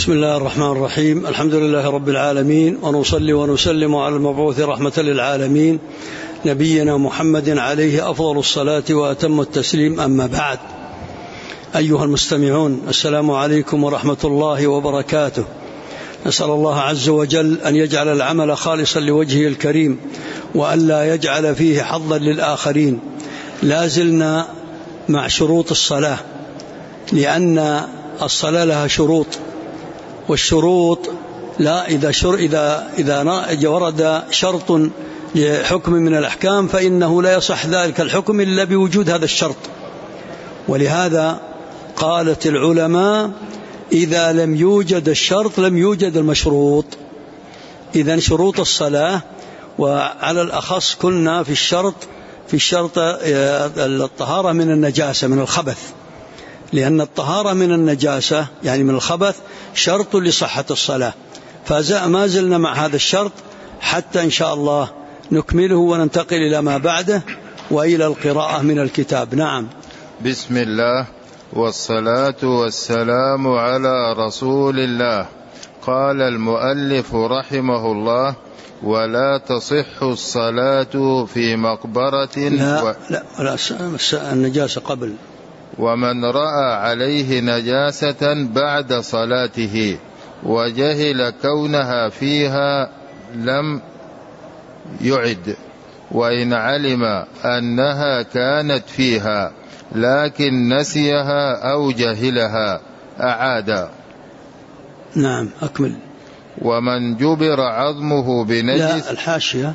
بسم الله الرحمن الرحيم. الحمد لله رب العالمين، ونصلي ونسلم على المبعوث رحمة للعالمين نبينا محمد عليه أفضل الصلاة وأتم التسليم. أما بعد، أيها المستمعون، السلام عليكم ورحمة الله وبركاته. نسأل الله عز وجل أن يجعل العمل خالصا لوجهه الكريم، وأن لا يجعل فيه حظا للآخرين. لا زلنا مع شروط الصلاة، لأن الصلاة لها شروط، والشروط لا إذا ورد شرط لحكم من الأحكام فإنه لا يصح ذلك الحكم إلا بوجود هذا الشرط. ولهذا قالت العلماء: إذا لم يوجد الشرط لم يوجد المشروط. إذن شروط الصلاة، وعلى الأخص كنا في الشرط الطهارة من النجاسة، من الخبث، لأن الطهارة من النجاسة يعني من الخبث شرط لصحة الصلاة. فما زلنا مع هذا الشرط حتى إن شاء الله نكمله وننتقل إلى ما بعده وإلى القراءة من الكتاب. نعم. بسم الله والصلاة والسلام على رسول الله. قال المؤلف رحمه الله: ولا تصح الصلاة في مقبرة. لا النجاسة قبل. ومن رأى عليه نجاسة بعد صلاته وجهل كونها فيها لم يعد، وإن علم أنها كانت فيها لكن نسيها أو جهلها أعاد. نعم، أكمل. ومن جبر عظمه بنجس. لا، الحاشية: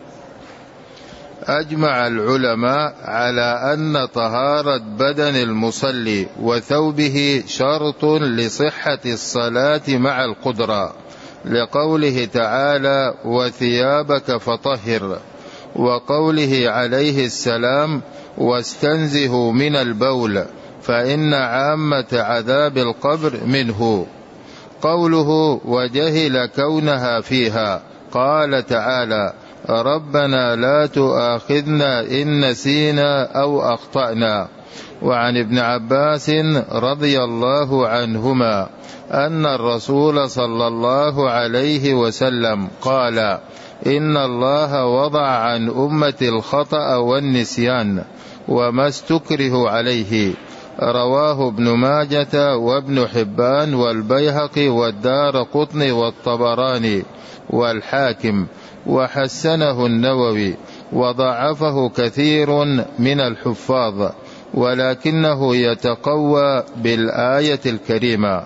أجمع العلماء على أن طهارة بدن المصلي وثوبه شرط لصحة الصلاة مع القدرة، لقوله تعالى: وثيابك فطهر، وقوله عليه السلام: واستنزهوا من البول فإن عامة عذاب القبر منه. قوله وجهل كونها فيها، قال تعالى: ربنا لا تؤاخذنا إن نسينا أو أخطأنا. وعن ابن عباس رضي الله عنهما أن الرسول صلى الله عليه وسلم قال: إن الله وضع عن أمة الخطأ والنسيان وما استكره عليه. رواه ابن ماجة وابن حبان والبيهقي والدارقطني والطبراني والحاكم، وحسنه النووي، وضعفه كثير من الحفاظ، ولكنه يتقوى بالآية الكريمة.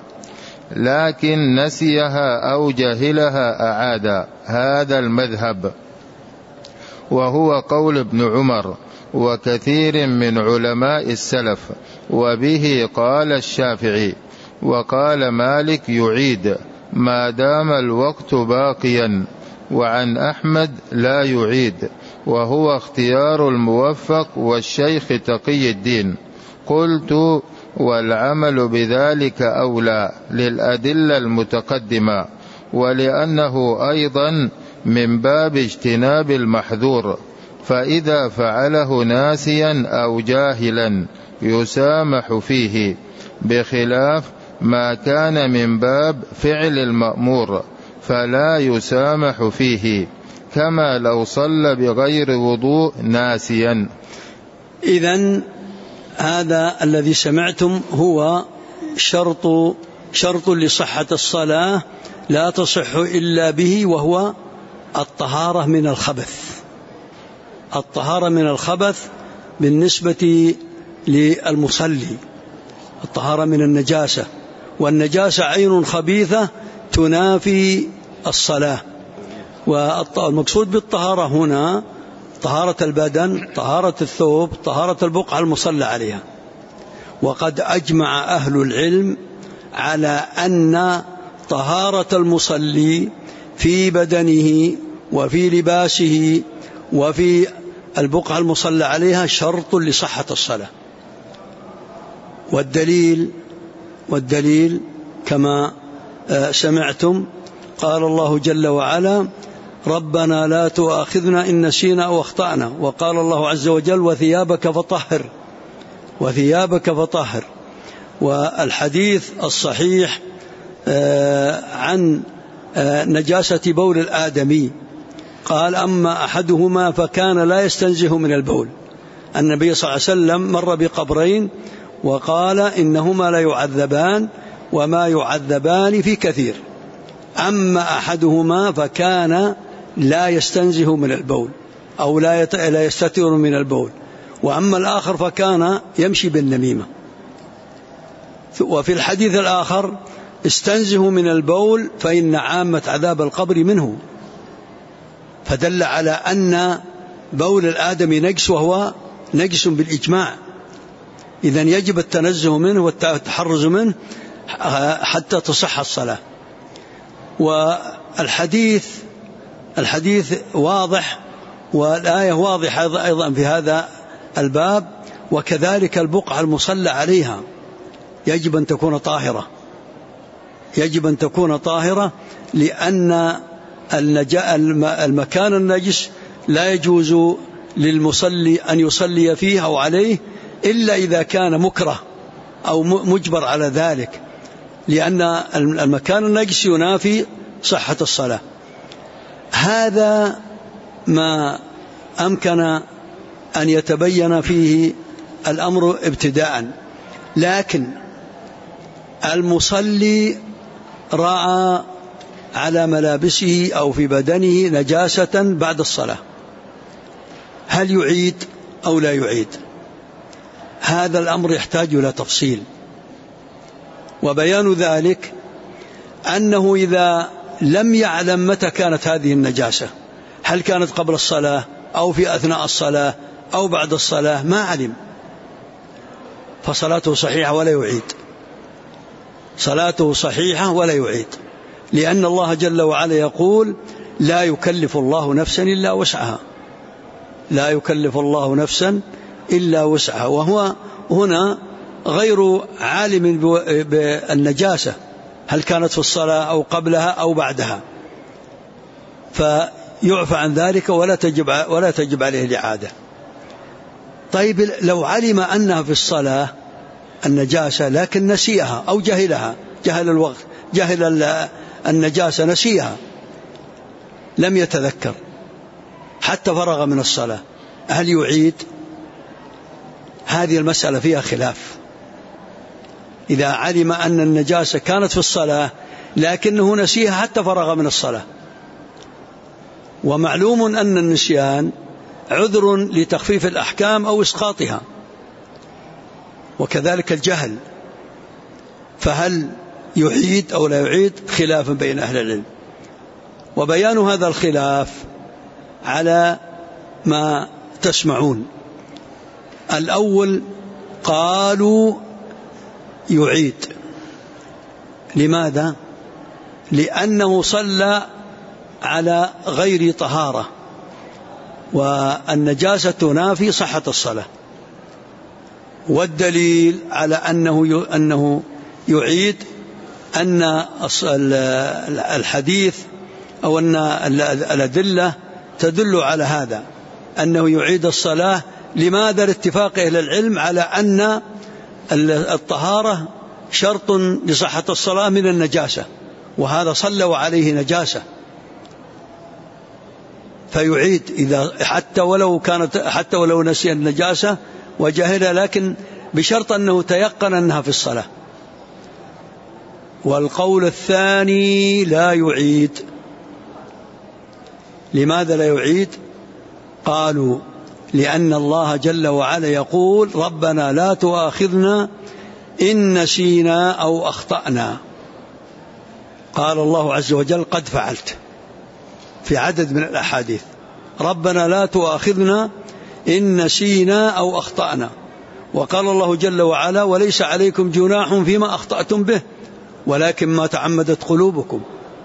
لكن نسيها أو جهلها أعاد. هذا المذهب، وهو قول ابن عمر وكثير من علماء السلف، وبه قال الشافعي. وقال مالك: يعيد ما دام الوقت باقيا. وعن أحمد: لا يعيد، وهو اختيار الموفق والشيخ تقي الدين. قلت: والعمل بذلك أولى للأدلة المتقدمة، ولأنه أيضا من باب اجتناب المحذور، فإذا فعله ناسيا أو جاهلا يسامح فيه، بخلاف ما كان من باب فعل المأمور فلا يسامح فيه، كما لو صلى بغير وضوء ناسيا. إذن هذا الذي سمعتم هو شرط لصحة الصلاة، لا تصح إلا به، وهو الطهارة من الخبث. الطهارة من الخبث بالنسبة للمصلي، الطهارة من النجاسة، والنجاسة عين خبيثة تنافي الصلاة. والمقصود بالطهارة هنا طهارة البدن، طهارة الثوب، طهارة البقعة المصلى عليها. وقد أجمع أهل العلم على أن طهارة المصلي في بدنه وفي لباسه وفي البقعة المصلى عليها شرط لصحة الصلاة. والدليل كما سمعتم: قال الله جل وعلا: ربنا لا تؤاخذنا إن نسينا أو أخطأنا. وقال الله عز وجل: وثيابك فطهر. والحديث الصحيح عن نجاسة بول الآدمي قال: أما أحدهما فكان لا يستنزه من البول. النبي صلى الله عليه وسلم مر بقبرين وقال: إنهما لا يعذبان وما يعذبان في كثير. أما أحدهما فكان لا يستنزه من البول أو لا يستتر من البول، وأما الآخر فكان يمشي بالنميمة. وفي الحديث الآخر: استنزه من البول فإن عامة عذاب القبر منه. فدل على أن بول الآدم نجس، وهو نجس بالإجماع، إذن يجب التنزه منه والتحرز منه حتى تصح الصلاة. والحديث واضح، والآية واضحة أيضا في هذا الباب. وكذلك البقعة المصلى عليها يجب أن تكون طاهرة، لأن المكان النجس لا يجوز للمصلي أن يصلي فيه أو عليه إلا إذا كان مكره أو مجبر على ذلك، لأن المكان النجس ينافي صحة الصلاة. هذا ما أمكن أن يتبين فيه الأمر ابتداء. لكن المصلي رأى على ملابسه أو في بدنه نجاسة بعد الصلاة، هل يعيد أو لا يعيد؟ هذا الأمر يحتاج إلى تفصيل، وبيان ذلك أنه إذا لم يعلم متى كانت هذه النجاسة، هل كانت قبل الصلاة أو في أثناء الصلاة أو بعد الصلاة، ما علم، فصلاته صحيحة ولا يعيد، صلاته صحيحة ولا يعيد، لأن الله جل وعلا يقول: لا يكلف الله نفسا إلا وسعها، لا يكلف الله نفسا إلا وسعها. وهو هنا غير عالم بالنجاسة، هل كانت في الصلاة أو قبلها أو بعدها، فيعفى عن ذلك ولا تجب عليه الإعادة. طيب، لو علم أنها في الصلاة النجاسة لكن نسيها أو جهلها، جهل الوقت، جهل النجاسة، نسيها، لم يتذكر حتى فرغ من الصلاة، هل يعيد؟ هذه المسألة فيها خلاف. إذا علم أن النجاسة كانت في الصلاة لكنه نسيها حتى فرغ من الصلاة، ومعلوم أن النسيان عذر لتخفيف الأحكام أو إسقاطها، وكذلك الجهل، فهل يعيد أو لا يعيد؟ خلاف بين أهل العلم. وبيان هذا الخلاف على ما تسمعون. الأول قالوا يعيد. لماذا؟ لأنه صلى على غير طهارة، والنجاسة تنافي صحة الصلاة. والدليل على أنه يعيد أن الحديث أو أن الأدلة تدل على هذا، أنه يعيد الصلاة. لماذا؟ لاتفاق أهل العلم على أن الطهارة شرط لصحة الصلاة من النجاسة، وهذا صلى وعليه نجاسة، فيعيد إذا حتى ولو نسي النجاسة وجهل، لكن بشرط أنه تيقن أنها في الصلاة. والقول الثاني لا يعيد. لماذا لا يعيد؟ قالوا: لأن الله جل وعلا يقول: ربنا لا تؤاخذنا إن نسينا أو أخطأنا. قال الله عز وجل: قد فعلت، في عدد من الأحاديث: ربنا لا تؤاخذنا إن نسينا أو أخطأنا. وقال الله جل وعلا: وليس عليكم جناح فيما أخطأتم به ولكن ما تعمدت قلوبكم.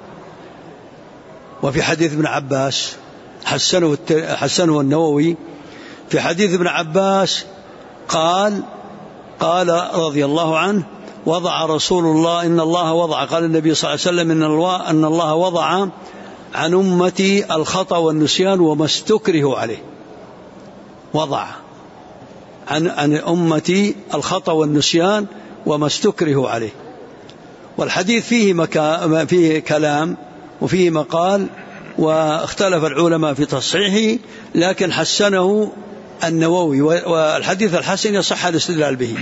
وفي حديث ابن عباس حسنه النووي، في حديث ابن عباس قال رضي الله عنه: وضع رسول الله إن الله وضع، قال النبي صلى الله عليه وسلم أن الله وضع عن أمتي الخطأ والنسيان وما استكره عليه. وضع عن أمتي الخطأ والنسيان وما استكره عليه. والحديث فيه كلام وفيه مقال، واختلف العلماء في تصحيحه، لكن حسنه النووي، والحديث الحسن يصح الاستدلال به.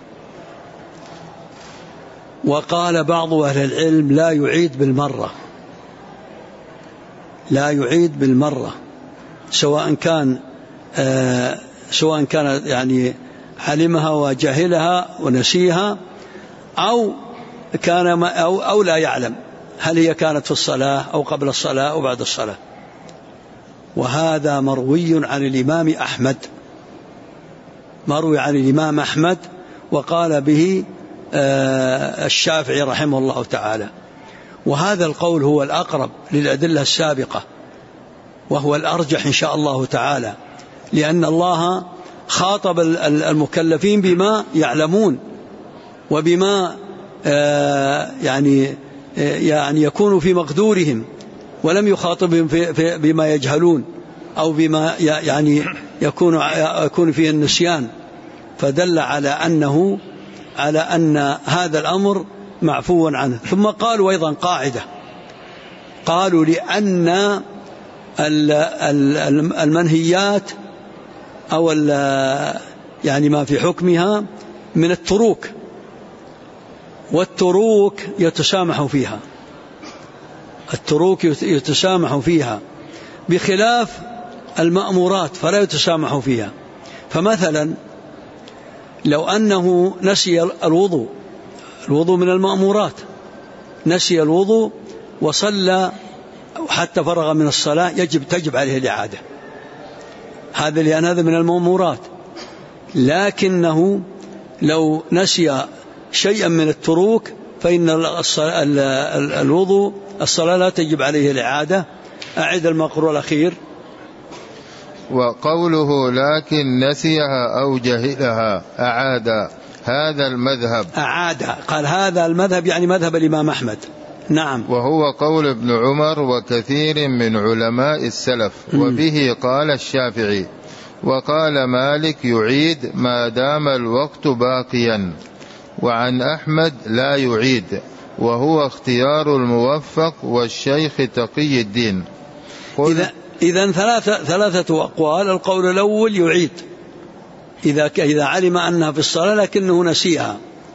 وقال بعض أهل العلم لا يعيد بالمرة، لا يعيد بالمرة، سواء كان يعني علمها وجهلها ونسيها، أو لا يعلم هل هي كانت في الصلاة أو قبل الصلاة أو بعد الصلاة. وهذا مروي عن الإمام أحمد، مروي عن الإمام أحمد، وقال به الشافعي رحمه الله تعالى. وهذا القول هو الأقرب للأدلة السابقة، وهو الأرجح إن شاء الله تعالى، لأن الله خاطب المكلفين بما يعلمون وبما يعني يكون في مقدورهم، ولم يخاطبهم بما يجهلون أو بما يعني يكون فيه النسيان، فدل على أن هذا الأمر معفو عنه. ثم قالوا أيضا قاعدة، قالوا لأن المنهيات أو يعني ما في حكمها من التروك، والتروك يتسامح فيها، التروك يتسامح فيها بخلاف المأمورات فلا يتسامح فيها. فمثلا لو أنه نسي الوضوء من المأمورات، نسي الوضوء وصلى حتى فرغ من الصلاة، تجب عليه الإعادة، هذا لأن هذا من المأمورات. لكنه لو نسي شيئا من التروك فإن الوضوء الصلاة لا تجب عليه الإعادة. أعد المقرور الأخير. وقوله لكن نسيها أو جهلها أعاد، هذا المذهب أعاد، قال هذا المذهب يعني مذهب الإمام أحمد. نعم. وهو قول ابن عمر وكثير من علماء السلف، وبه قال الشافعي. وقال مالك يعيد ما دام الوقت باقيا. وعن أحمد لا يعيد، وهو اختيار الموفق والشيخ تقي الدين. إذن ثلاثة أقوال. القول الأول يعيد إذا علم أنها في الصلاة لكنه نسيها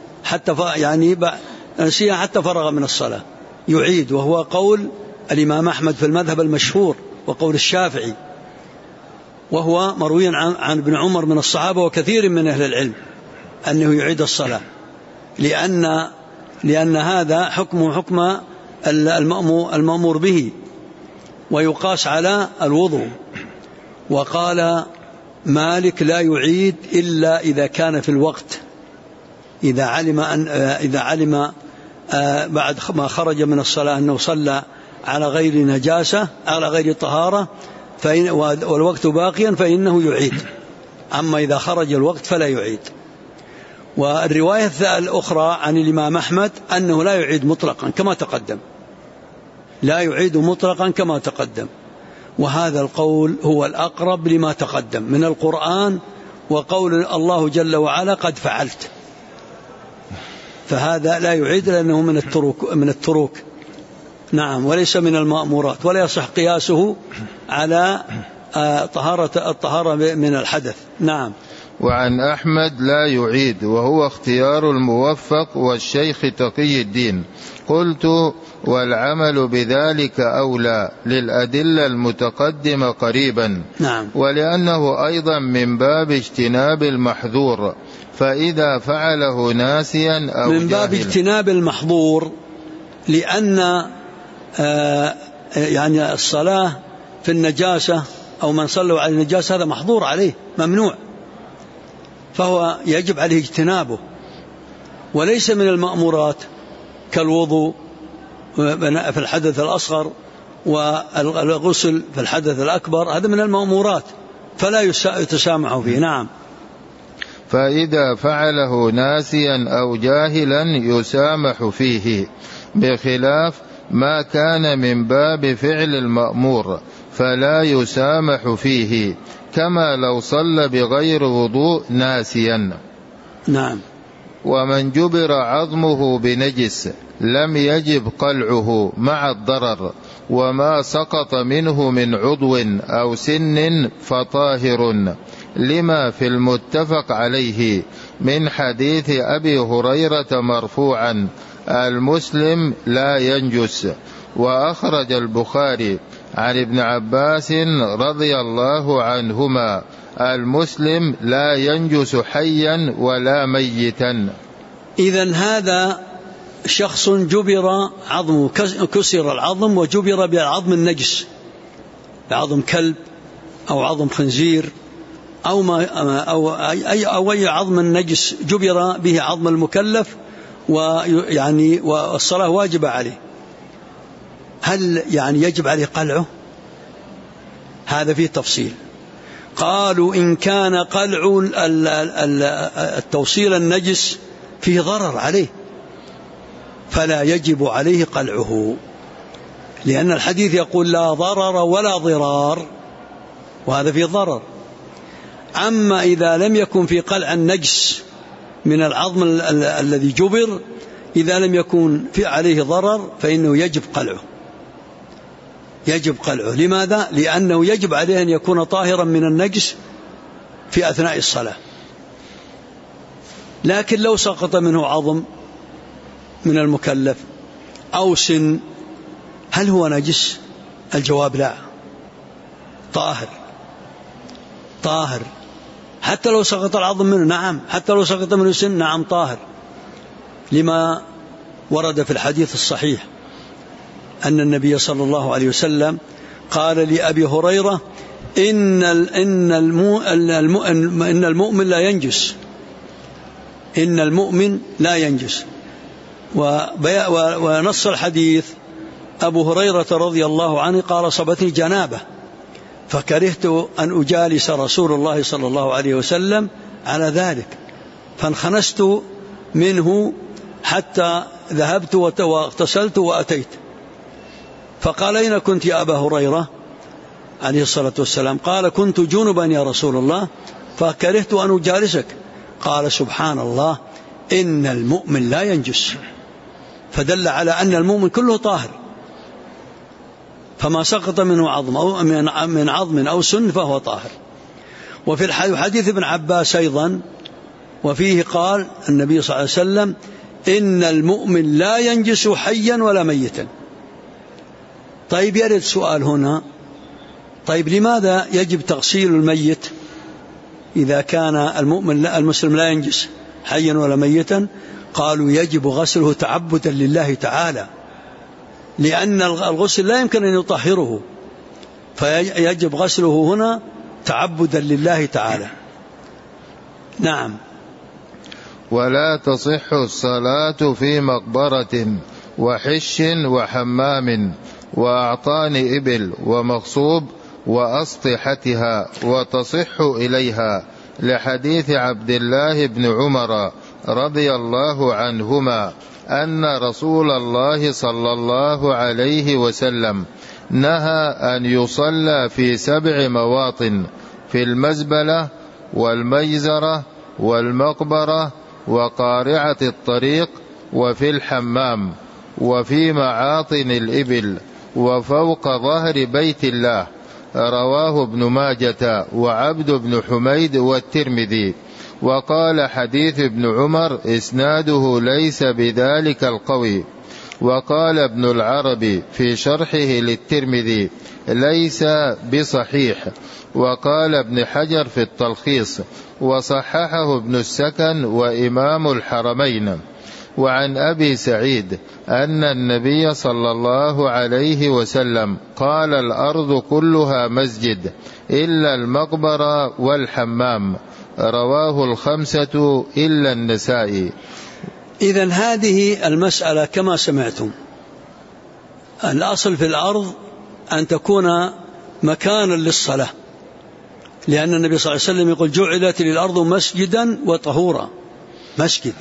نسيها حتى فرغ من الصلاة، يعيد، وهو قول الإمام أحمد في المذهب المشهور، وقول الشافعي، وهو مروي عن ابن عمر من الصحابة وكثير من أهل العلم أنه يعيد الصلاة، لأن هذا حكم المأمور به، ويقاس على الوضوء. وقال مالك لا يعيد إلا إذا كان في الوقت، إذا علم بعد ما خرج من الصلاة أنه صلى على غير نجاسة على غير طهارة والوقت باقيا فإنه يعيد، أما إذا خرج الوقت فلا يعيد. والرواية الأخرى عن الإمام أحمد أنه لا يعيد مطلقا كما تقدم، لا يعيد مطلقا كما تقدم. وهذا القول هو الأقرب لما تقدم من القرآن، وقول الله جل وعلا قد فعلت، فهذا لا يعيد لأنه من التروك. نعم، وليس من المأمورات، ولا يصح قياسه على الطهارة من الحدث. نعم. وعن أحمد لا يعيد، وهو اختيار الموفق والشيخ تقي الدين. قلت والعمل بذلك أولى للأدلة المتقدمة قريبا. نعم. ولأنه أيضا من باب اجتناب المحظور، فإذا فعله ناسيا أو من باب اجتناب المحظور، لأن يعني الصلاة في النجاسة أو من صلوا على النجاسة هذا محظور عليه، ممنوع، فهو يجب عليه اجتنابه، وليس من المأمورات كالوضوء في الحدث الأصغر والغسل في الحدث الأكبر، هذا من المأمورات فلا يتسامح فيه. نعم. فإذا فعله ناسيا أو جاهلا يسامح فيه، بخلاف ما كان من باب فعل المأمور فلا يسامح فيه، كما لو صلى بغير وضوء ناسيا. نعم. ومن جبر عظمه بنجس لم يجب قلعه مع الضرر، وما سقط منه من عضو أو سن فطاهر، لما في المتفق عليه من حديث أبي هريرة مرفوعا: المسلم لا ينجس. وأخرج البخاري عن ابن عباس رضي الله عنهما: المسلم لا ينجس حيا ولا ميتا. إذن هذا شخص جبر عظمه، كسر العظم وجبر بالعظم النجس، بعظم كلب أو عظم خنزير أو أي عظم النجس جبر به عظم المكلف، والصلاة واجبة عليه. هل يجب عليه قلعه؟ هذا فيه تفصيل. قالوا إن كان قلع التوصيل النجس فيه ضرر عليه فلا يجب عليه قلعه، لأن الحديث يقول لا ضرر ولا ضرار، وهذا فيه ضرر. أما إذا لم يكن في قلع النجس من العظم الذي جبر، إذا لم يكن في عليه ضرر فإنه يجب قلعه. يجب قلعه. لماذا؟ لأنه يجب عليه أن يكون طاهرا من النجس في أثناء الصلاة. لكن لو سقط منه عظم من المكلف أو سن، هل هو نجس؟ الجواب لا، طاهر. حتى لو سقط العظم منه، نعم. حتى لو سقط منه سن، نعم طاهر، لما ورد في الحديث الصحيح أن النبي صلى الله عليه وسلم قال لأبي هريرة: إن المؤمن لا ينجس، إن المؤمن لا ينجس. ونص الحديث أبو هريرة رضي الله عنه قال: صبتني جنابة فكرهت أن أجالس رسول الله صلى الله عليه وسلم على ذلك، فانخنست منه حتى ذهبت واغتسلت وأتيت. فقال: أين كنت يا أبا هريرة عليه الصلاة والسلام؟ قال: كنت جنبا يا رسول الله فكرهت أن أجالسك. قال: سبحان الله، إن المؤمن لا ينجس. فدل على أن المؤمن كله طاهر، فما سقط منه عظم أو من عظم أو سن فهو طاهر. وفي حديث ابن عباس أيضا، وفيه قال النبي صلى الله عليه وسلم: إن المؤمن لا ينجس حيا ولا ميتا. طيب يرد سؤال هنا: طيب لماذا يجب تغسيل الميت إذا كان المسلم لا ينجس حيا ولا ميتا؟ قالوا: يجب غسله تعبدا لله تعالى، لأن الغسل لا يمكن أن يطهره، فيجب غسله هنا تعبدا لله تعالى. نعم. ولا تصح الصلاة في مقبرة وحش وحمام وأعطان إبل ومغصوب وأسطحتها، وتصح إليها لحديث عبد الله بن عمر رضي الله عنهما أن رسول الله صلى الله عليه وسلم نهى أن يصلى في 7 مواطن: في المزبلة والمجزرة والمقبرة وقارعة الطريق وفي الحمام وفي معاطن الإبل وفوق ظهر بيت الله. رواه ابن ماجة وعبد بن حميد والترمذي. وقال حديث ابن عمر إسناده ليس بذلك القوي. وقال ابن العربي في شرحه للترمذي ليس بصحيح. وقال ابن حجر في التلخيص وصححه ابن السكن وإمام الحرمين. وعن أبي سعيد أن النبي صلى الله عليه وسلم قال: الأرض كلها مسجد إلا المقبرة والحمام. رواه 5 إلا النسائي. إذن هذه المسألة كما سمعتم، الأصل في الأرض أن تكون مكانا للصلاة، لأن النبي صلى الله عليه وسلم يقول: جعلت للأرض مسجدا وطهورا، مسجد،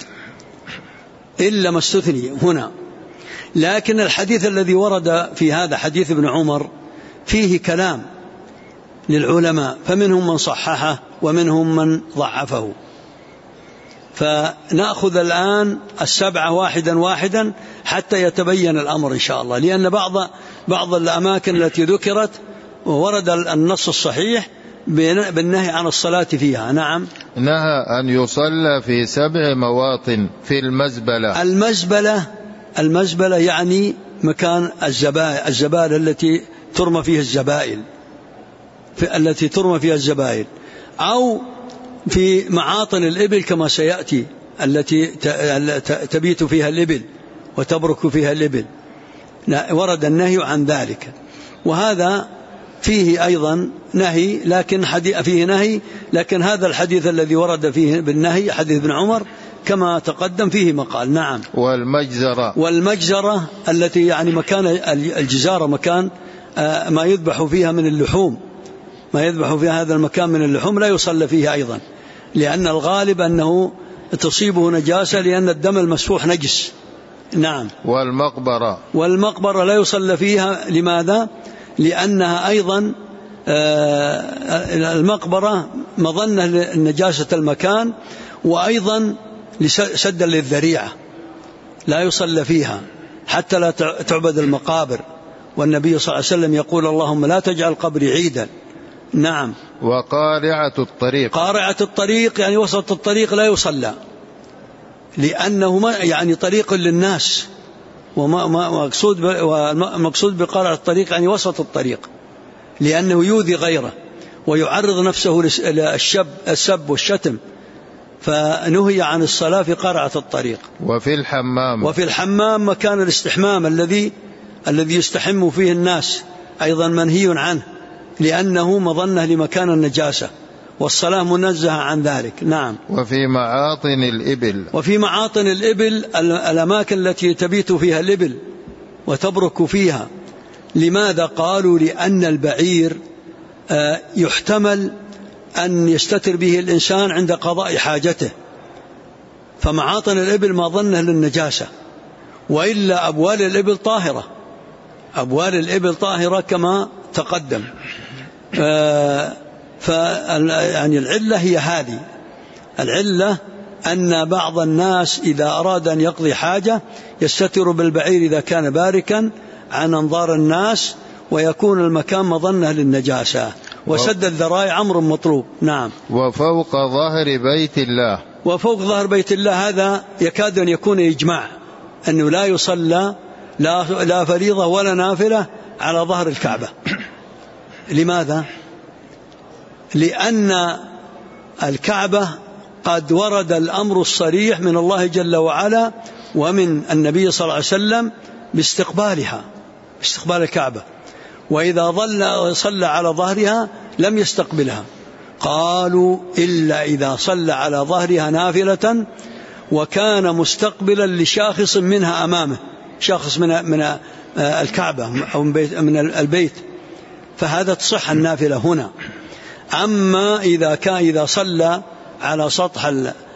إلا ما استثني هنا. لكن الحديث الذي ورد في هذا حديث ابن عمر فيه كلام للعلماء، فمنهم من صححه ومنهم من ضعفه. فنأخذ الآن السبعة واحدا واحدا حتى يتبين الأمر إن شاء الله، لأن بعض الأماكن التي ذكرت ورد النص الصحيح بالنهي عن الصلاة فيها. نعم. نهى أن يصلى في 7 مواطن في المزبلة. المزبلة يعني مكان الزبالة التي ترمى فيها الزبائل، أو في معاطن الإبل كما سيأتي، التي تبيت فيها الإبل وتبرك فيها الإبل، ورد النهي عن ذلك. وهذا فيه أيضا نهي، لكن هذا الحديث الذي ورد فيه بالنهي حديث ابن عمر كما تقدم فيه مقال. نعم. والمجزرة التي يعني مكان الجزارة، مكان ما يذبح فيها من اللحوم، ما يذبح فيها هذا المكان من اللحوم لا يصلى فيه أيضا، لأن الغالب أنه تصيبه نجاسة، لأن الدم المسفوح نجس. نعم. والمقبرة لا يصلى فيها. لماذا؟ لأنها أيضا المقبرة مظنة لنجاسة المكان، وأيضا سدا للذريعة، لا يصلى فيها حتى لا تعبد المقابر، والنبي صلى الله عليه وسلم يقول اللهم لا تجعل قبري عيدا. نعم. وقارعة الطريق يعني وسط الطريق لا يصلى، لأنه يعني طريق للناس، ومقصود بقارعة الطريق يعني وسط الطريق، لأنه يؤذي غيره ويعرض نفسه للسب والشتم، فنهي عن الصلاة في قارعة الطريق. وفي الحمام مكان الاستحمام الذي يستحم فيه الناس أيضا منهي عنه، لأنه مظنة لمكان النجاسة، والصلاة منزهة عن ذلك. نعم. وفي معاطن الإبل الأماكن التي تبيت فيها الإبل وتبرك فيها. لماذا؟ قالوا لأن البعير يحتمل أن يستتر به الإنسان عند قضاء حاجته، فمعاطن الإبل ما ظنه للنجاسة، وإلا أبوال الإبل طاهرة كما تقدم. يعني العلة هي هذه، العلة أن بعض الناس إذا أراد أن يقضي حاجة يستتر بالبعير إذا كان باركا عن أنظار الناس، ويكون المكان مظنة للنجاسة، وسد الذرائع أمر مطلوب. نعم. وفوق ظهر بيت الله هذا يكاد أن يكون إجماع أنه لا يصلى لا فريضة ولا نافلة على ظهر الكعبة. لماذا؟ لأن الكعبة قد ورد الأمر الصريح من الله جل وعلا ومن النبي صلى الله عليه وسلم باستقبال الكعبة، وإذا صلى على ظهرها لم يستقبلها. قالوا إلا إذا صلى على ظهرها نافلة وكان مستقبلا لشاخص منها أمامه، شخص من الكعبة أو من البيت، فهذا تصح النافلة هنا. أما إذا صلى على سطح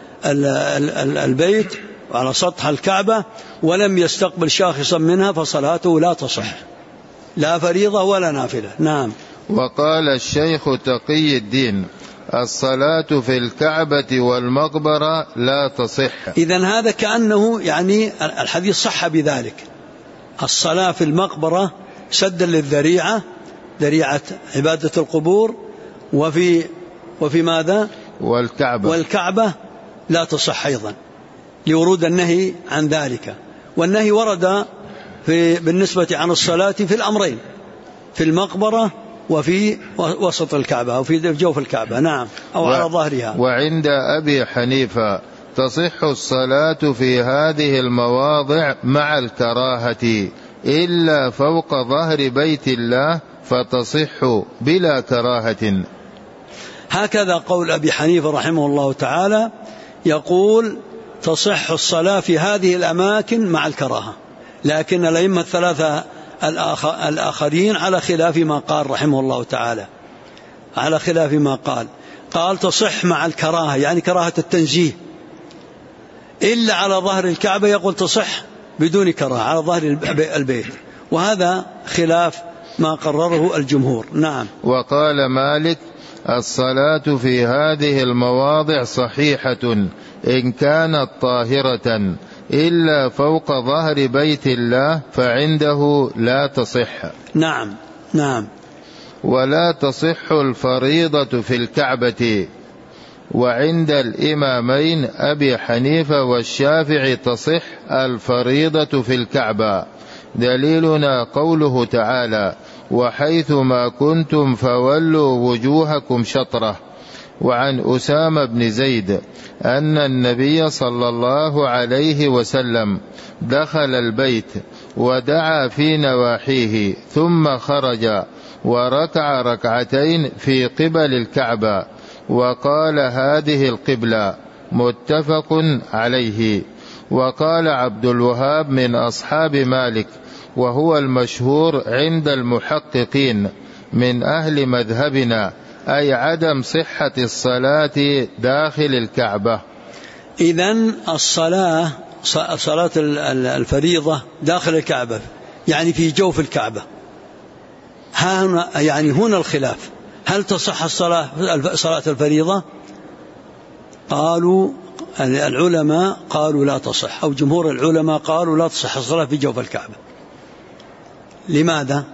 البيت وعلى سطح الكعبة ولم يستقبل شاخصا منها فصلاته لا تصح، لا فريضة ولا نافلة. نعم. وقال الشيخ تقي الدين الصلاة في الكعبة والمقبرة لا تصح. إذن هذا كأنه يعني الحديث صح بذلك، الصلاة في المقبرة سدا للذريعة، ذريعة عبادة القبور، وفي ماذا؟ والكعبة لا تصح أيضا لورود النهي عن ذلك. والنهي ورد بالنسبة عن الصلاة في الأمرين، في المقبرة وفي وسط الكعبة أو في جوف الكعبة. نعم. أو على ظهرها. وعند أبي حنيفة تصح الصلاة في هذه المواضع مع الكراهة إلا فوق ظهر بيت الله فتصح بلا كراهة. هكذا قول أبي حنيفة رحمه الله تعالى، يقول تصح الصلاة في هذه الأماكن مع الكراهة، لكن الأئمة الثلاثة الآخرين على خلاف ما قال رحمه الله تعالى، على خلاف ما قال تصح مع الكراهة، يعني كراهة التنزيه، إلا على ظهر الكعبة يقول تصح بدون كراهة على ظهر البيت، وهذا خلاف ما قرره الجمهور. نعم. وقال مالك الصلاة في هذه المواضع صحيحة إن كانت طاهرة إلا فوق ظهر بيت الله فعنده لا تصح. نعم نعم. ولا تصح الفريضة في الكعبة، وعند الإمامين أبي حنيفة والشافعي تصح الفريضة في الكعبة. دليلنا قوله تعالى: وحيث ما كنتم فولوا وجوهكم شطرة. وعن أسامة بن زيد أن النبي صلى الله عليه وسلم دخل البيت ودعا في نواحيه ثم خرج وركع ركعتين في قبل الكعبة وقال: هذه القبلة، متفق عليه. وقال عبد الوهاب من أصحاب مالك، وهو المشهور عند المحققين من أهل مذهبنا، أي عدم صحة الصلاة داخل الكعبة. إذن الصلاة صلاة الفريضة داخل الكعبة يعني في جوف الكعبة. هنا الخلاف، هل تصح صلاة الفريضة؟ قالوا العلماء قالوا لا تصح، أو جمهور العلماء قالوا لا تصح الصلاة في جوف الكعبة. لماذا؟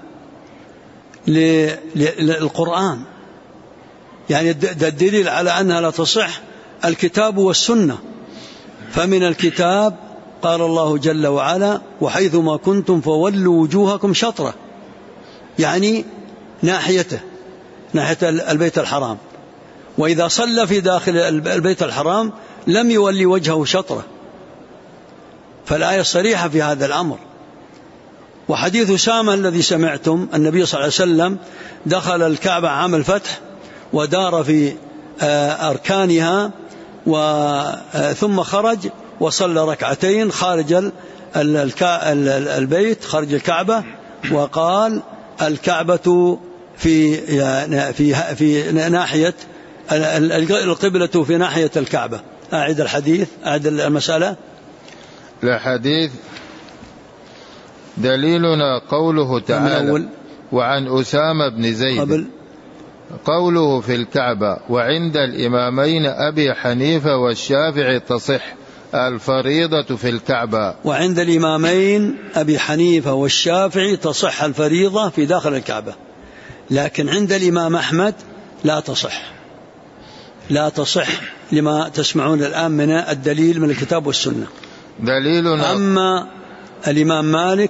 للقرآن، يعني الدليل على أنها لا تصح الكتاب والسنة. فمن الكتاب قال الله جل وعلا: وحيث ما كنتم فولوا وجوهكم شطرة، يعني ناحية البيت الحرام. وإذا صلى في داخل البيت الحرام لم يولي وجهه شطرة، فالآية صريحة في هذا الأمر. وحديث أسامة الذي سمعتم، النبي صلى الله عليه وسلم دخل الكعبة عام الفتح ودار في أركانها ثم خرج وصلى ركعتين خارج البيت، خارج الكعبة، وقال: الكعبة في ناحية القبلة، في ناحية الكعبة. أعد الحديث، أعد المسألة. الحديث دليلنا قوله تعالى: وعن أسامة بن زيد قوله في الكعبة وعند الإمامين أبي حنيفة والشافعي تصح الفريضة في الكعبة. وعند الإمامين أبي حنيفة والشافعي تصح الفريضة في داخل الكعبة، لكن عند الإمام أحمد لا تصح، لا تصح لما تسمعون الآن من الدليل من الكتاب والسنة. دليلنا أما الإمام مالك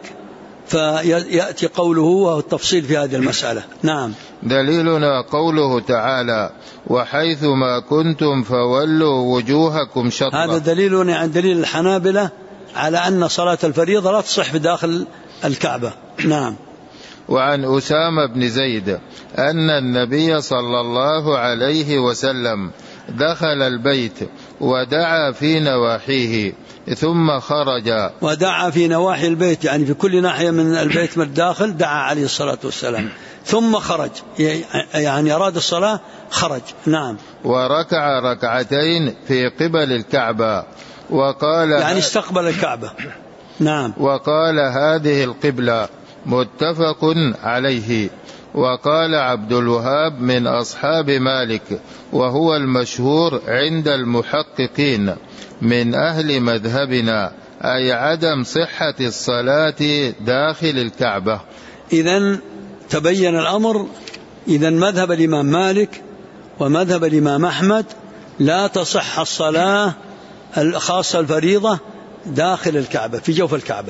فيأتي قوله وهو التفصيل في هذه المسألة. نعم. دليلنا قوله تعالى: وحيث ما كنتم فولوا وجوهكم شطرة. هذا دليلنا عن دليل الحنابلة على أن صلاة الفريضة لا تصح في داخل الكعبة. نعم. وعن أسامة بن زيد أن النبي صلى الله عليه وسلم دخل البيت ودعا في نواحيه ثم خرج. ودعا في نواحي البيت يعني في كل ناحية من البيت من الداخل دعا عليه الصلاة والسلام، ثم خرج يعني أراد الصلاة خرج. نعم. وركع ركعتين في قبل الكعبة وقال يعني استقبل الكعبة. نعم. وقال: هذه القبلة، متفق عليه. وقال عبد الوهاب من أصحاب مالك، وهو المشهور عند المحققين من أهل مذهبنا، أي عدم صحة الصلاة داخل الكعبة. إذن تبين الأمر. إذن مذهب الإمام مالك ومذهب الإمام أحمد لا تصح الصلاة الخاصة الفريضة داخل الكعبة في جوف الكعبة،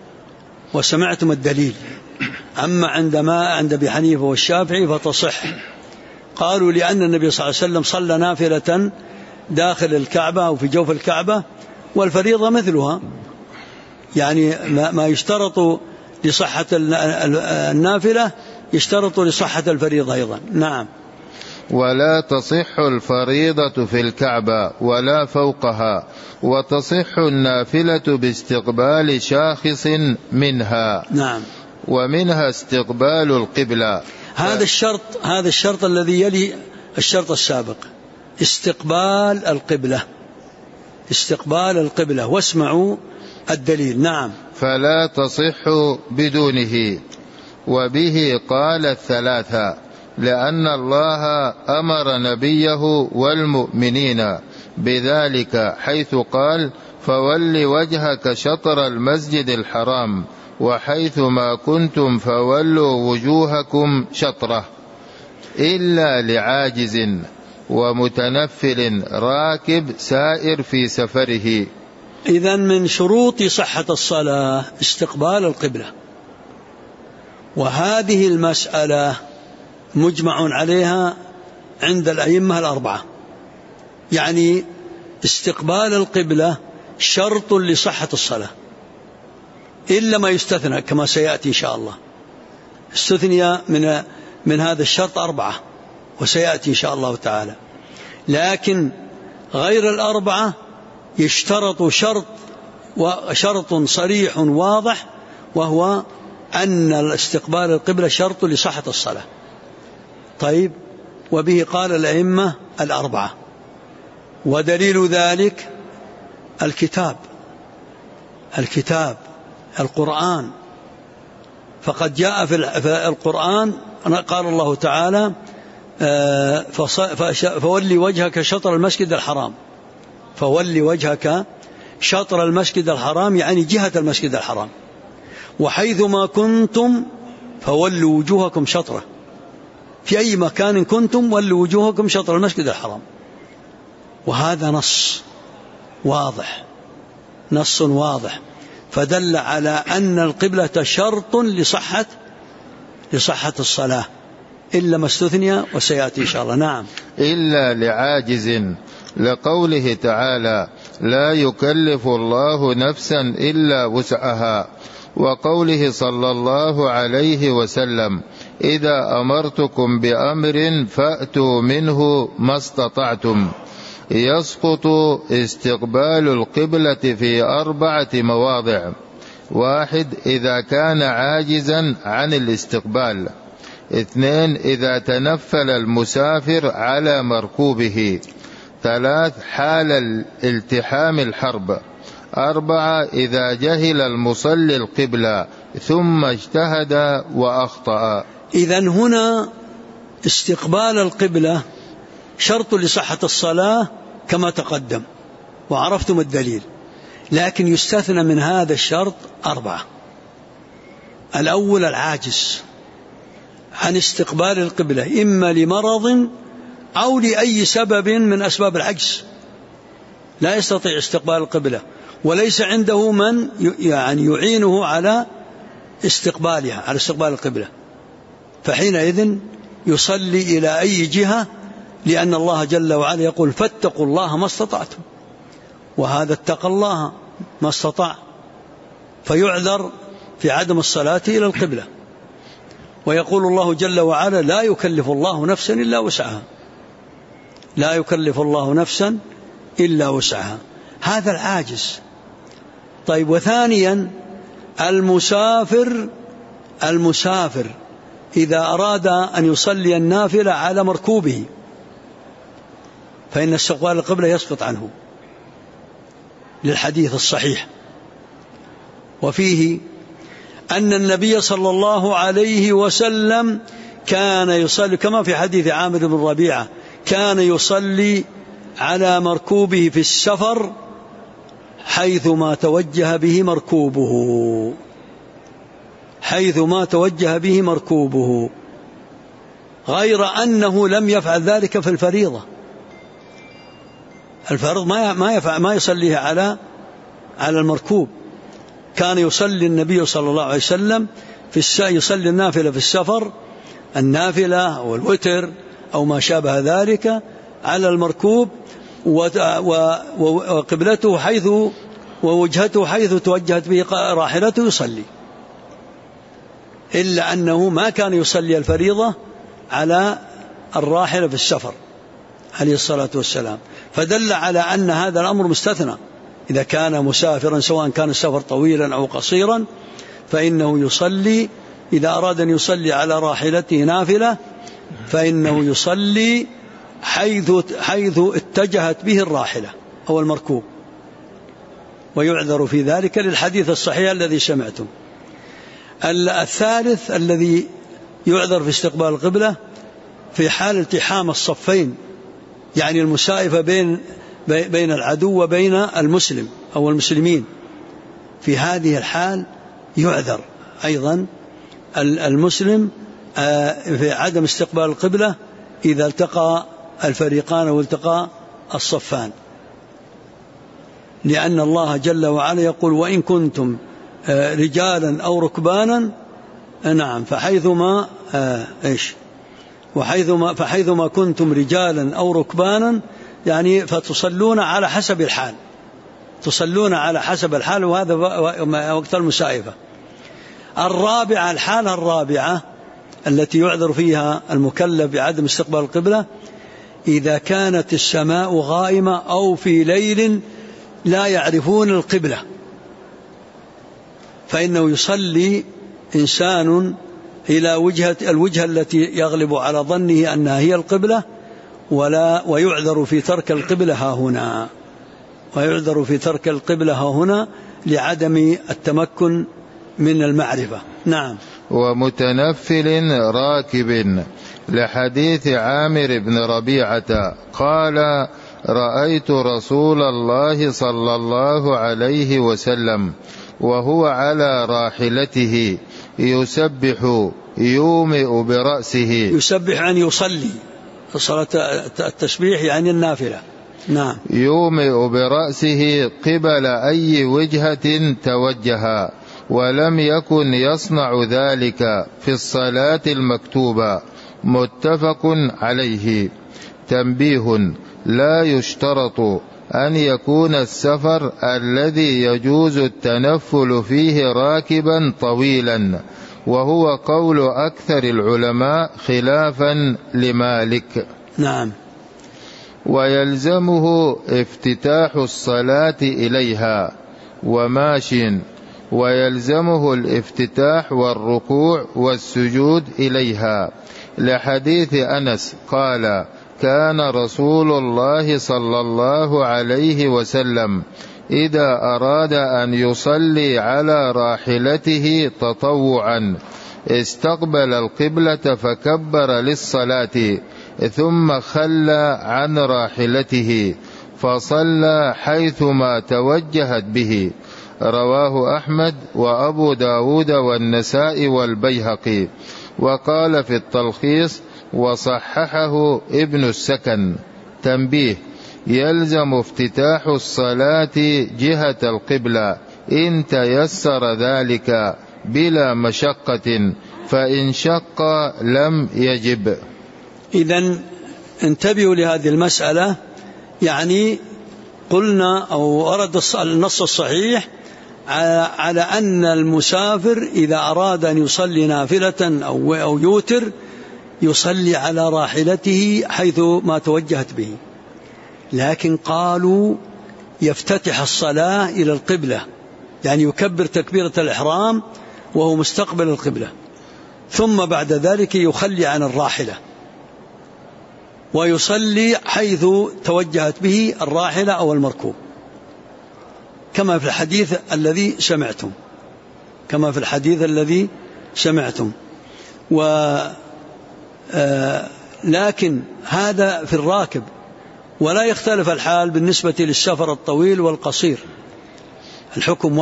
وسمعتم الدليل. أما عند أبي حنيفة والشافعي فتصح. قالوا لأن النبي صلى الله عليه وسلم صلى نافلة داخل الكعبة أو في جوف الكعبة، والفريضة مثلها، يعني ما يشترط لصحة النافلة يشترط لصحة الفريضة أيضا. نعم. ولا تصح الفريضة في الكعبة ولا فوقها، وتصح النافلة باستقبال شاخص منها. نعم. ومنها استقبال القبلة. هذا الشرط الذي يلي الشرط السابق، استقبال القبلة، استقبال القبلة. واسمعوا الدليل. نعم. فلا تصح بدونه. وبه قال الثلاثة، لأن الله أمر نبيه والمؤمنين بذلك حيث قال: فول وجهك شطر المسجد الحرام وحيث ما كنتم فولوا وجوهكم شطره، إلا لعاجز ومتنفل راكب سائر في سفره. إذن من شروط صحة الصلاة استقبال القبلة، وهذه المسألة مجمع عليها عند الأئمة الأربعة، يعني استقبال القبلة شرط لصحة الصلاة إلا ما يستثنى كما سيأتي إن شاء الله. استثني من هذا الشرط 4 وسيأتي إن شاء الله تعالى، لكن غير الأربعة يشترط شرط صريح واضح، وهو أن الاستقبال القبلة شرط لصحة الصلاة. طيب، وبه قال الأئمة الأربعة، ودليل ذلك الكتاب القرآن. فقد جاء في القرآن قال الله تعالى: فولي وجهك شطر المسجد الحرام. فولي وجهك شطر المسجد الحرام يعني جهة المسجد الحرام، وحيث ما كنتم فولوا وجوهكم شطره، في أي مكان كنتم ولوا وجوهكم شطر المسجد الحرام. وهذا نص واضح فدل على أن القبلة شرط لصحة الصلاة إلا ما استثني وسيأتي إن شاء الله. نعم. إلا لعاجز، لقوله تعالى: لا يكلف الله نفسا إلا وسعها، وقوله صلى الله عليه وسلم: إذا أمرتكم بأمر فأتوا منه ما استطعتم. يسقط استقبال القبلة في 4 مواضع: 1 إذا كان عاجزا عن الاستقبال، 2 إذا تنفل المسافر على مركوبه، 3 حال الالتحام الحرب، 4 إذا جهل المصلي القبلة ثم اجتهد وأخطأ. إذن هنا استقبال القبلة شرط لصحة الصلاة كما تقدم وعرفتم الدليل، لكن يستثنى من هذا الشرط 4. الأول العاجز عن استقبال القبلة، إما لمرض أو لأي سبب من أسباب العجز، لا يستطيع استقبال القبلة وليس عنده من يعينه على استقبالها، على استقبال القبلة، فحينئذ يصلي إلى أي جهة، لأن الله جل وعلا يقول: فاتقوا الله ما استطعتم، وهذا اتقى الله ما استطاع، فيعذر في عدم الصلاة إلى القبلة. ويقول الله جل وعلا: لا يكلف الله نفسا إلا وسعها، لا يكلف الله نفسا إلا وسعها، هذا العاجز. طيب، وثانيا المسافر إذا أراد أن يصلي النافلة على مركوبه فإن استقبال القبلة يسقط عنه، للحديث الصحيح. وفيه أن النبي صلى الله عليه وسلم كان يصلي كما في حديث عامر بن ربيعة، كان يصلي على مركوبه في السفر حيث ما توجه به مركوبه، غير أنه لم يفعل ذلك في الفريضة. الفرض ما يصليها على المركوب. كان يصلي النبي صلى الله عليه وسلم يصلي النافلة في السفر، النافلة أو الوتر أو ما شابه ذلك على المركوب، وقبلته حيث ووجهته حيث توجهت به راحلته يصلي، إلا أنه ما كان يصلي الفريضة على الراحلة في السفر عليه الصلاة والسلام. فدل على أن هذا الأمر مستثنى، إذا كان مسافرا سواء كان السفر طويلا أو قصيرا فإنه يصلي، إذا أراد أن يصلي على راحلته نافلة فإنه يصلي حيث اتجهت به الراحلة أو المركوب، ويعذر في ذلك للحديث الصحيح الذي سمعتم. الثالث الذي يعذر في استقبال القبلة في حال التحام الصفين، يعني المسائفة بين العدو وبين المسلم أو المسلمين، في هذه الحال يعذر أيضا المسلم في عدم استقبال القبلة إذا التقى الفريقان أو التقى الصفان، لأن الله جل وعلا يقول: وإن كنتم رجالا أو ركبانا، نعم، فحيثما كنتم رجالا أو ركبانا، يعني فتصلون على حسب الحال، تصلون على حسب الحال، وهذا وقت المسائفة. الرابعة، الحالة الرابعة التي يعذر فيها المكلف بعدم استقبال القبلة: إذا كانت السماء غائمة أو في ليل لا يعرفون القبلة، فإنه يصلي إنسان إلى الوجهة التي يغلب على ظنه أنها هي القبلة، ويعذر في ترك القبلة ها هنا لعدم التمكن من المعرفة. نعم. ومتنفل راكب، لحديث عامر بن ربيعة قال: رأيت رسول الله صلى الله عليه وسلم وهو على راحلته يسبح يومئ برأسه. يسبح يعني يصلي صلاة التسبيح، يعني النافلة. نعم. يومئ برأسه قبل أي وجهة توجه، ولم يكن يصنع ذلك في الصلاة المكتوبة. متفق عليه. تنبيه: لا يشترط أن يكون السفر الذي يجوز التنفل فيه راكبا طويلا، وهو قول أكثر العلماء خلافا لمالك. نعم. ويلزمه افتتاح الصلاة إليها وماش، ويلزمه الافتتاح والركوع والسجود إليها، لحديث أنس قال: كان رسول الله صلى الله عليه وسلم إذا أراد أن يصلي على راحلته تطوعا استقبل القبلة فكبر للصلاة، ثم خلى عن راحلته فصلى حيثما توجهت به. رواه أحمد وأبو داود والنسائي والبيهقي. وقال في التلخيص: وصححه ابن السكن. تنبيه: يلزم افتتاح الصلاة جهة القبلة إن تيسر ذلك بلا مشقة، فإن شق لم يجب. إذن انتبهوا لهذه المسألة، يعني قلنا أو ورد النص الصحيح على أن المسافر إذا أراد أن يصلي نافلة أو يوتر يصلي على راحلته حيث ما توجهت به، لكن قالوا يفتتح الصلاة إلى القبلة، يعني يكبر تكبيرة الإحرام وهو مستقبل القبلة، ثم بعد ذلك يخلي عن الراحلة ويصلي حيث توجهت به الراحلة أو المركوب، كما في الحديث الذي سمعتم. لكن هذا في الراكب، ولا يختلف الحال بالنسبة للسفر الطويل والقصير، الحكم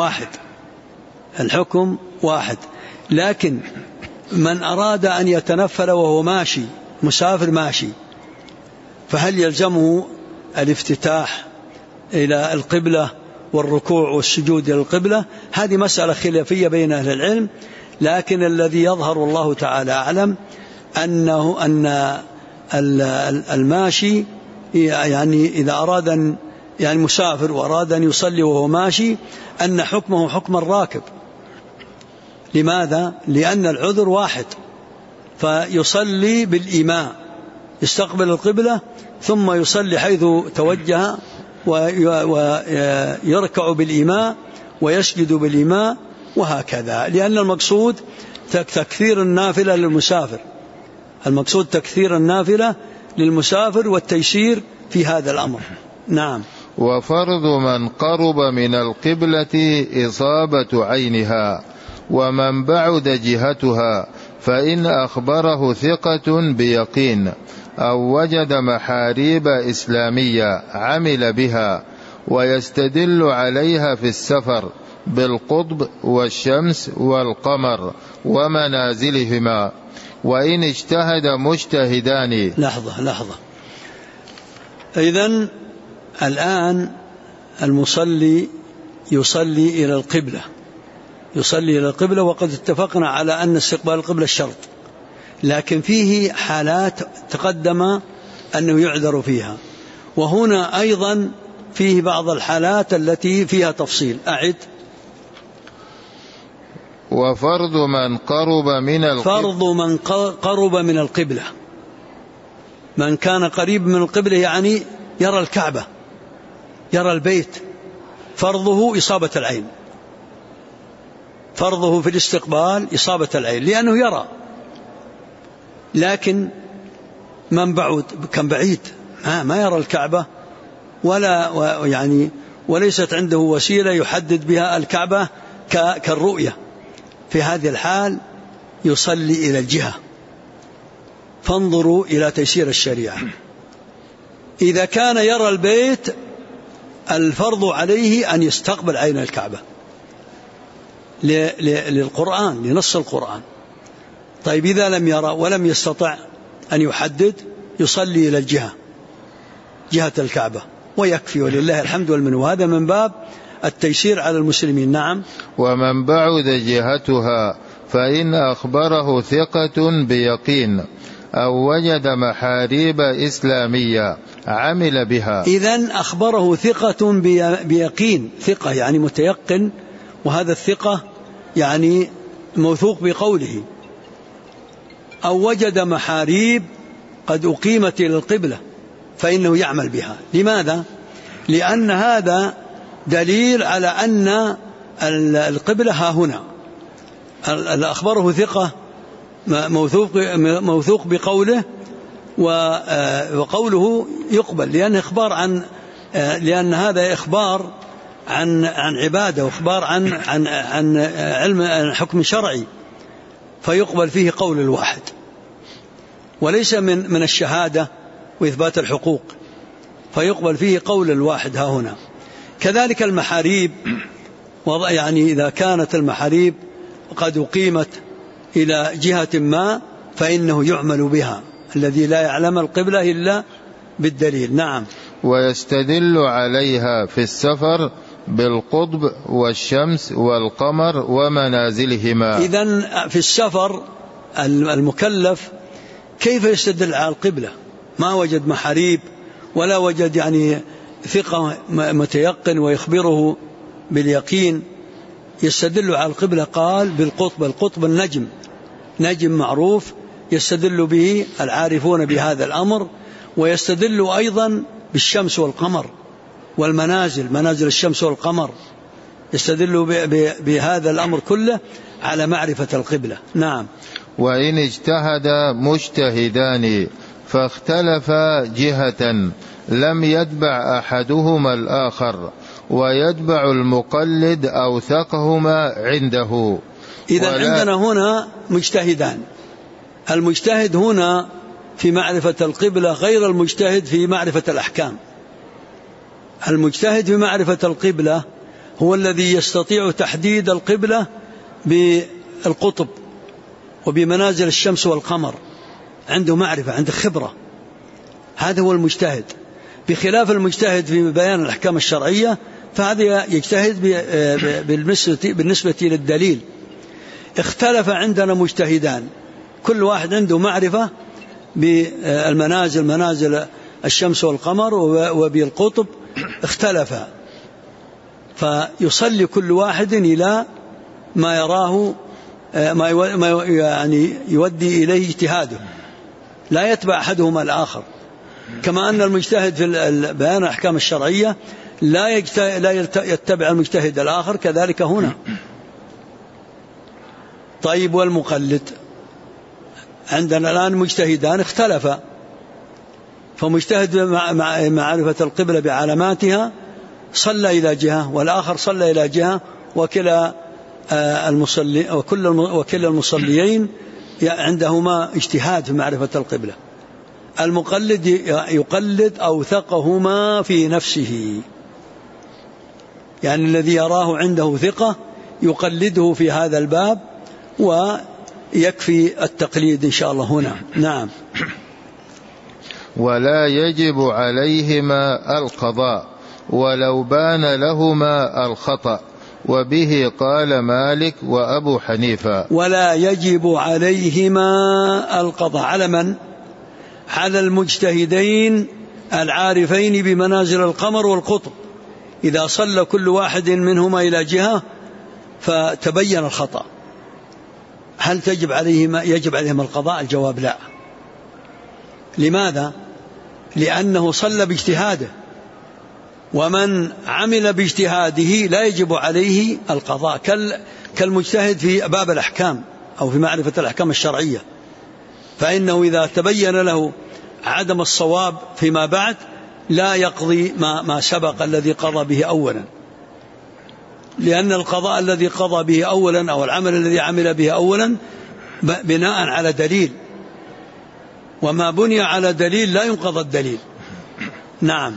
واحد. لكن من أراد أن يتنفل وهو ماشي، مسافر ماشي، فهل يلزمه الافتتاح إلى القبلة والركوع والسجود إلى القبلة؟ هذه مسألة خلافية بين أهل العلم، لكن الذي يظهر والله تعالى أعلم أن الماشي، يعني إذا أراد يعني مسافر وأراد أن يصلي وهو ماشي، أن حكمه حكم الراكب. لماذا؟ لأن العذر واحد، فيصلي بالإيماء، يستقبل القبلة ثم يصلي حيث توجه، ويركع بالإيماء ويسجد بالإيماء، وهكذا، لأن المقصود تكثير النافلة للمسافر، المقصود تكثير النافلة للمسافر والتيسير في هذا الأمر. نعم. وفرض من قرب من القبلة إصابة عينها، ومن بعد جهتها فإن أخبره ثقة بيقين أو وجد محاريب إسلامية عمل بها، ويستدل عليها في السفر بالقطب والشمس والقمر ومنازلهما. وإن اجتهد مجتهدان. لحظة. إذن الآن المصلي يصلي إلى القبلة، وقد اتفقنا على أن استقبال القبلة الشرط، لكن فيه حالات تقدم أنه يعذر فيها، وهنا أيضا فيه بعض الحالات التي فيها تفصيل. أعد. وفرض من قرب من القبلة، من كان قريب من القبلة يعني يرى الكعبة، يرى البيت، فرضه إصابة العين، فرضه في الاستقبال إصابة العين لأنه يرى. لكن من كان بعيد ما يرى الكعبة وليست عنده وسيلة يحدد بها الكعبة كالرؤية، في هذه الحال يصلي إلى الجهة. فانظروا إلى تيسير الشريعة. إذا كان يرى البيت الفرض عليه أن يستقبل عين الكعبة للقرآن، لنص القرآن. طيب إذا لم يرى ولم يستطع أن يحدد، يصلي إلى جهة الكعبة ويكفي، ولله الحمد والمنة. وهذا من باب التيسير على المسلمين. نعم. ومن بعد جهتها فإن أخبره ثقة بيقين أو وجد محاريب إسلامية عمل بها. إذن أخبره ثقة بيقين، ثقة يعني متيقن، وهذا الثقة يعني موثوق بقوله. أو وجد محاريب قد أقيمت إلى القبلة فإنه يعمل بها. لماذا؟ لأن هذا دليل على أن القبلة ها هنا. أخبره ثقة موثوق بقوله، وقوله يقبل لأن هذا إخبار عن عبادة، وإخبار عن علم حكم شرعي، فيقبل فيه قول الواحد، وليس من الشهادة وإثبات الحقوق، فيقبل فيه قول الواحد ها هنا. كذلك المحاريب، إذا كانت المحاريب قد أقيمت إلى جهة ما فإنه يعمل بها، الذي لا يعلم القبلة إلا بالدليل. نعم. ويستدل عليها في السفر بالقطب والشمس والقمر ومنازلهما. إذن في السفر المكلف كيف يستدل على القبلة؟ ما وجد محاريب ولا وجد ثقة متيقن ويخبره باليقين، يستدل على القبلة. قال بالقطب. القطب نجم معروف يستدل به العارفون بهذا الأمر، ويستدل أيضا بالشمس والقمر والمنازل، منازل الشمس والقمر، يستدل بهذا الأمر كله على معرفة القبلة. نعم. وإن اجتهد مجتهدان فاختلفا جهة لم يتبع أحدهما الآخر، ويتبع المقلد أوثقهما عنده. إذا عندنا هنا مجتهدان، المجتهد هنا في معرفة القبلة غير المجتهد في معرفة الأحكام. المجتهد في معرفة القبلة هو الذي يستطيع تحديد القبلة بالقطب وبمنازل الشمس والقمر، عنده معرفة، عنده خبرة، هذا هو المجتهد. بخلاف المجتهد في بيان الأحكام الشرعية فهذا يجتهد بالنسبة للدليل. اختلف عندنا مجتهدان، كل واحد عنده معرفة بالمنازل، منازل الشمس والقمر وبالقطب، اختلفا، فيصلي كل واحد إلى ما يراه، ما يودي إليه اجتهاده، لا يتبع أحدهما الآخر. كما أن المجتهد في بيان الأحكام الشرعية لا يتبع المجتهد الآخر، كذلك هنا. طيب والمقلد؟ عندنا الآن مجتهدان اختلفا، فمجتهد مع معرفة القبلة بعلاماتها صلى إلى جهة، والآخر صلى إلى جهة، وكلا المصليين عندهما اجتهاد في معرفة القبلة. المقلد يقلد أوثقهما في نفسه، يعني الذي يراه عنده ثقة يقلده في هذا الباب، ويكفي التقليد إن شاء الله هنا. نعم. ولا يجب عليهما القضاء ولو بان لهما الخطأ، وبه قال مالك وأبو حنيفة. ولا يجب عليهما القضاء على من؟ على المجتهدين العارفين بمنازل القمر والقطب. إذا صلى كل واحد منهما إلى جهة فتبين الخطأ، هل يجب عليهما القضاء؟ الجواب لا. لماذا؟ لأنه صلى باجتهاده، ومن عمل باجتهاده لا يجب عليه القضاء، كالمجتهد في باب الأحكام أو في معرفة الأحكام الشرعية، فإنه إذا تبين له عدم الصواب فيما بعد لا يقضي ما سبق الذي قضى به أولا، لأن القضاء الذي قضى به أولا أو العمل الذي عمل به أولا بناء على دليل، وما بني على دليل لا ينقض الدليل. نعم.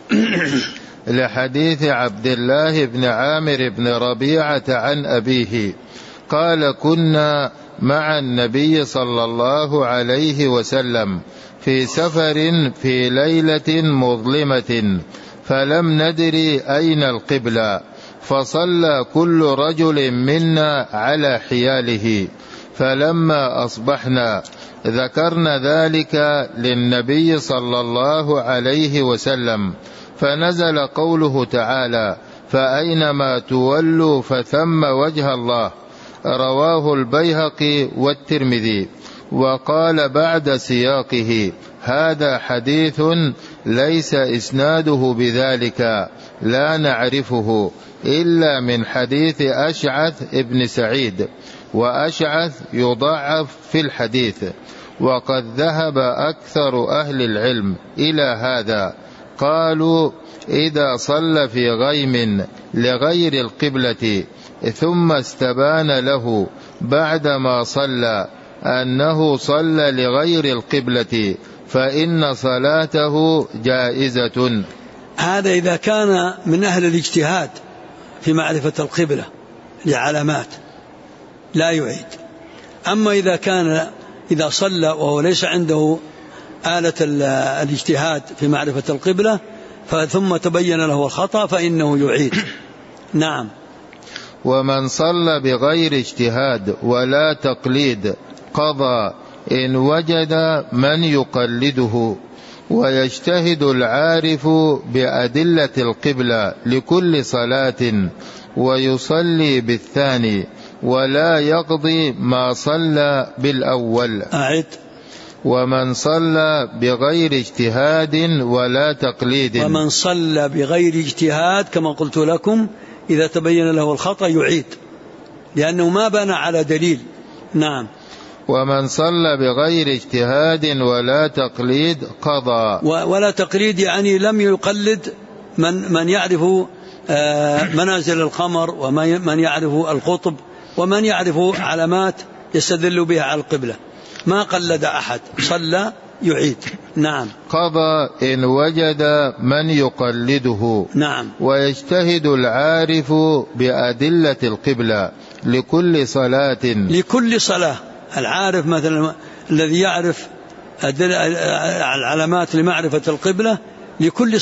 لحديث عبد الله بن عامر بن ربيعة عن أبيه قال: كنا مع النبي صلى الله عليه وسلم في سفر في ليلة مظلمة، فلم ندري أين القبلة، فصلى كل رجل منا على حياله، فلما أصبحنا ذكرنا ذلك للنبي صلى الله عليه وسلم، فنزل قوله تعالى: فأينما تولوا فثم وجه الله، رواه البيهقي والترمذي. وقال بعد سياقه: هذا حديث ليس إسناده بذلك، لا نعرفه إلا من حديث أشعث ابن سعيد، وأشعث يضعف في الحديث، وقد ذهب أكثر أهل العلم إلى هذا، قالوا: إذا صلى في غيم لغير القبلة ثم استبان له بعدما صلى أنه صلى لغير القبلة فإن صلاته جائزة. هذا إذا كان من أهل الاجتهاد في معرفة القبلة لعلامات لا يعيد. أما إذا صلى وهو ليس عنده آلة الاجتهاد في معرفة القبلة ثم تبين له الخطأ فإنه يعيد. نعم. ومن صلى بغير اجتهاد ولا تقليد قضى إن وجد من يقلده، ويجتهد العارف بأدلة القبلة لكل صلاة ويصلي بالثاني، ولا يقضي ما صلى بالأول. أعد. ومن صلى بغير اجتهاد ولا تقليد. ومن صلى بغير اجتهاد كما قلت لكم إذا تبين له الخطأ يعيد، لأنه ما بنى على دليل. نعم. ومن صلى بغير اجتهاد ولا تقليد قضى. ولا تقليد يعني لم يقلد من يعرف منازل القمر، ومن يعرف القطب، ومن يعرف علامات يستدل بها على القبلة، ما قلد أحد، صلى يعيد. نعم. قضى إن وجد من يقلده. نعم. ويجتهد العارف بأدلة القبلة لكل صلاة. العارف مثلا الذي يعرف العلامات لمعرفة القبلة لكل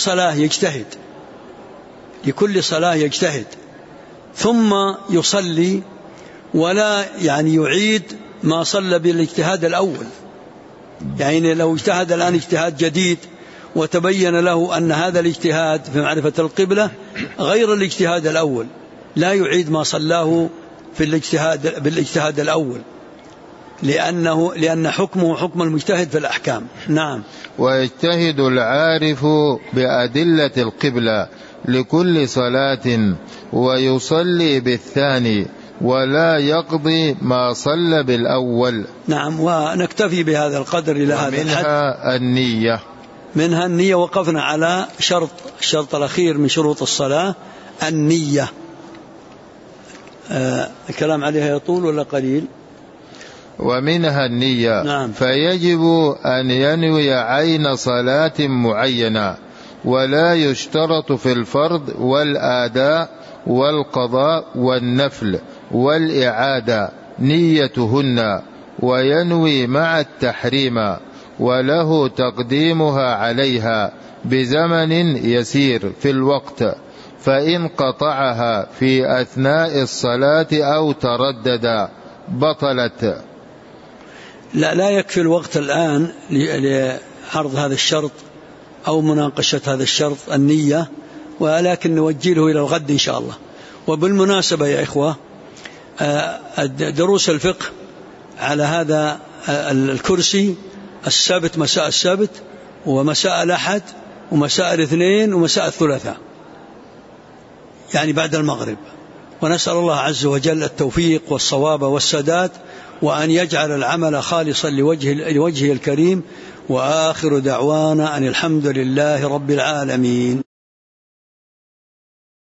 صلاة يجتهد ثم يصلي، ولا يعني يعيد ما صلى بالاجتهاد الأول. يعني لو اجتهد الآن اجتهاد جديد وتبين له أن هذا الاجتهاد في معرفة القبلة غير الاجتهاد الأول، لا يعيد ما صلاه بالاجتهاد الأول، لأن حكمه حكم المجتهد في الأحكام. نعم. ويجتهد العارف بأدلة القبلة لكل صلاة ويصلي بالثاني، ولا يقضي ما صلى بالأول. نعم. ونكتفي بهذا القدر إلى هذا الحد. منها النية. وقفنا على الشرط الأخير من شروط الصلاة، النية. الكلام عليها يطول ولا قليل؟ ومنها النية. نعم. فيجب أن ينوي عين صلاة معينة، ولا يشترط في الفرض والآداء والقضاء والنفل والإعادة نيتهن، وينوي مع التحريم، وله تقديمها عليها بزمن يسير في الوقت، فإن قطعها في أثناء الصلاة أو تردد بطلت. لا يكفي الوقت الآن لعرض هذا الشرط أو مناقشة هذا الشرط النية، ولكن نوجهه إلى الغد إن شاء الله. وبالمناسبة يا إخوة، دروس الفقه على هذا الكرسي السبت، مساء السبت ومساء الأحد ومساء الاثنين ومساء الثلاثاء، يعني بعد المغرب. ونسأل الله عز وجل التوفيق والصواب والسداد، وأن يجعل العمل خالصا لوجهه الكريم. وآخر دعوانا أن الحمد لله رب العالمين.